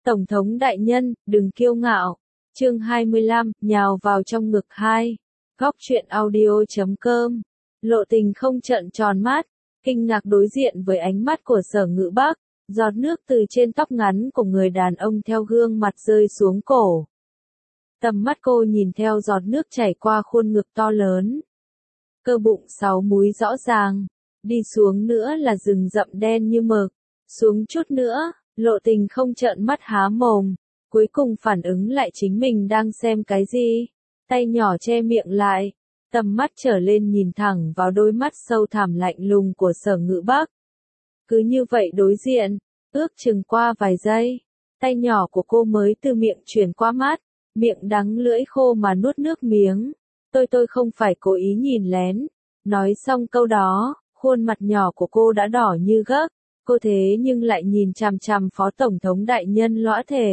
Tổng thống đại nhân, đừng kiêu ngạo. Chương 25, nhào vào trong ngực hai. Góc truyện audio.com. Lộ Tình không trợn tròn mắt, kinh ngạc đối diện với ánh mắt của Sở Ngự Bắc, giọt nước từ trên tóc ngắn của người đàn ông theo gương mặt rơi xuống cổ. Tầm mắt cô nhìn theo giọt nước chảy qua khuôn ngực to lớn. Cơ bụng 6 múi rõ ràng, đi xuống nữa là rừng rậm đen như mực, xuống chút nữa, Lộ Tình không trợn mắt há mồm, cuối cùng phản ứng lại chính mình đang xem cái gì, tay nhỏ che miệng lại, tầm mắt trở lên nhìn thẳng vào đôi mắt sâu thẳm lạnh lùng của Sở Ngự Bắc. Cứ như vậy đối diện, ước chừng qua vài giây, tay nhỏ của cô mới từ miệng chuyển qua mắt, miệng đắng lưỡi khô mà nuốt nước miếng. Tôi không phải cố ý nhìn lén. Nói xong câu đó, khuôn mặt nhỏ của cô đã đỏ như gấc, cô thế nhưng lại nhìn chằm chằm Phó Tổng thống đại nhân lõa thể.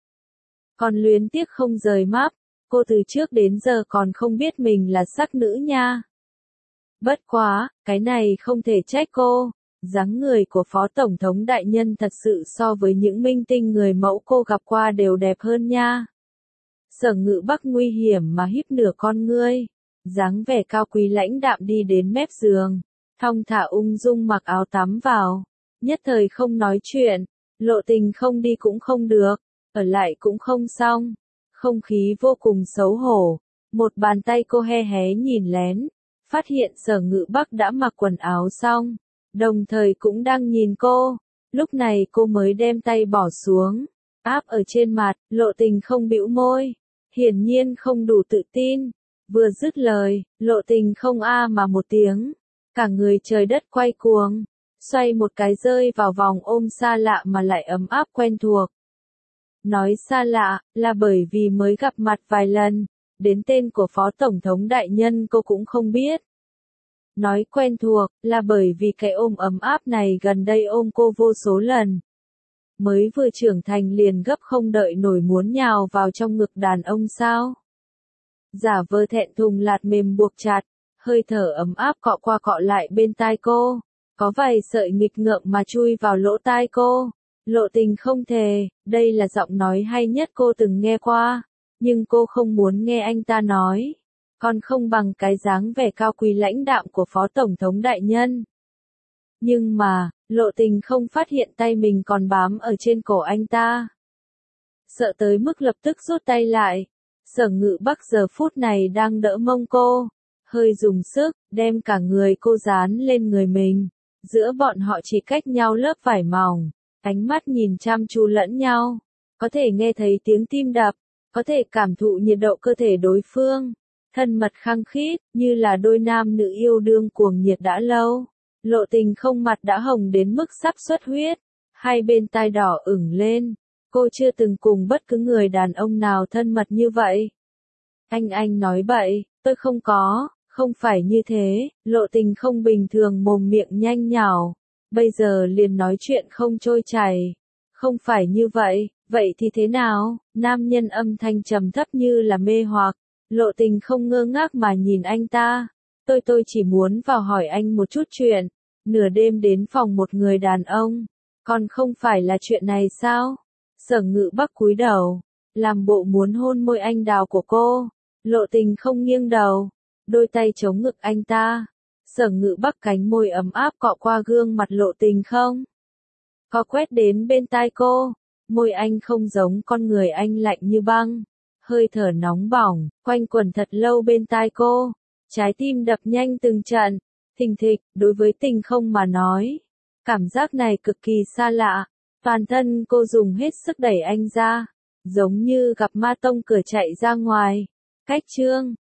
Còn luyến tiếc không rời mắt, cô từ trước đến giờ còn không biết mình là sắc nữ nha. Bất quá, cái này không thể trách cô, dáng người của Phó Tổng thống đại nhân thật sự so với những minh tinh người mẫu cô gặp qua đều đẹp hơn nha. Sở Ngự Bắc nguy hiểm mà híp nửa con ngươi, dáng vẻ cao quý lãnh đạm đi đến mép giường, thong thả ung dung mặc áo tắm vào, nhất thời không nói chuyện, Lộ Tình không đi cũng không được, ở lại cũng không xong, không khí vô cùng xấu hổ, một bàn tay cô he hé nhìn lén, phát hiện Sở Ngự Bắc đã mặc quần áo xong, đồng thời cũng đang nhìn cô, lúc này cô mới đem tay bỏ xuống, áp ở trên mặt, Lộ Tình không bĩu môi. Hiển nhiên không đủ tự tin, vừa dứt lời, Lộ Tình không a mà một tiếng, cả người trời đất quay cuồng, xoay một cái rơi vào vòng ôm xa lạ mà lại ấm áp quen thuộc. Nói xa lạ, là bởi vì mới gặp mặt vài lần, đến tên của Phó Tổng thống đại nhân cô cũng không biết. Nói quen thuộc, là bởi vì cái ôm ấm áp này gần đây ôm cô vô số lần. Mới vừa trưởng thành liền gấp không đợi nổi muốn nhào vào trong ngực đàn ông sao. Giả vờ thẹn thùng lạt mềm buộc chặt, hơi thở ấm áp cọ qua cọ lại bên tai cô, có vài sợi nghịch ngợm mà chui vào lỗ tai cô. Lộ Tình không thề, đây là giọng nói hay nhất cô từng nghe qua, nhưng cô không muốn nghe anh ta nói, còn không bằng cái dáng vẻ cao quý lãnh đạm của Phó Tổng thống đại nhân. Nhưng mà, Lộ Tình không phát hiện tay mình còn bám ở trên cổ anh ta. Sợ tới mức lập tức rút tay lại. Sở Ngự Bắc giờ phút này đang đỡ mông cô, hơi dùng sức, đem cả người cô dán lên người mình. Giữa bọn họ chỉ cách nhau lớp vải mỏng, ánh mắt nhìn chăm chú lẫn nhau. Có thể nghe thấy tiếng tim đập, có thể cảm thụ nhiệt độ cơ thể đối phương. Thân mật khăng khít, như là đôi nam nữ yêu đương cuồng nhiệt đã lâu. Lộ Tình không mặt đã hồng đến mức sắp xuất huyết, hai bên tai đỏ ửng lên, cô chưa từng cùng bất cứ người đàn ông nào thân mật như vậy. Anh nói bậy, tôi không phải như thế, Lộ Tình không bình thường mồm miệng nhanh nhảu, bây giờ liền nói chuyện không trôi chảy. Không phải như vậy, vậy thì thế nào? Nam nhân âm thanh trầm thấp như là mê hoặc, Lộ Tình không ngơ ngác mà nhìn anh ta. Tôi chỉ muốn vào hỏi anh một chút chuyện, nửa đêm đến phòng một người đàn ông, còn không phải là chuyện này sao? Sở Ngự Bắc cúi đầu, làm bộ muốn hôn môi anh đào của cô, Lộ Tình không nghiêng đầu, đôi tay chống ngực anh ta. Sở Ngự Bắc cánh môi ấm áp cọ qua gương mặt Lộ Tình không? Có quét đến bên tai cô, môi anh không giống con người anh lạnh như băng, hơi thở nóng bỏng, quanh quẩn thật lâu bên tai cô. Trái tim đập nhanh từng trận, thình thịch, đối với Tình không mà nói. Cảm giác này cực kỳ xa lạ, toàn thân cô dùng hết sức đẩy anh ra, giống như gặp ma tông cửa chạy ra ngoài. Cách chương